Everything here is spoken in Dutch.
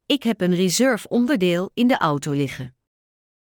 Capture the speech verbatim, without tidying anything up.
Ik heb een reserve onderdeel in de auto liggen.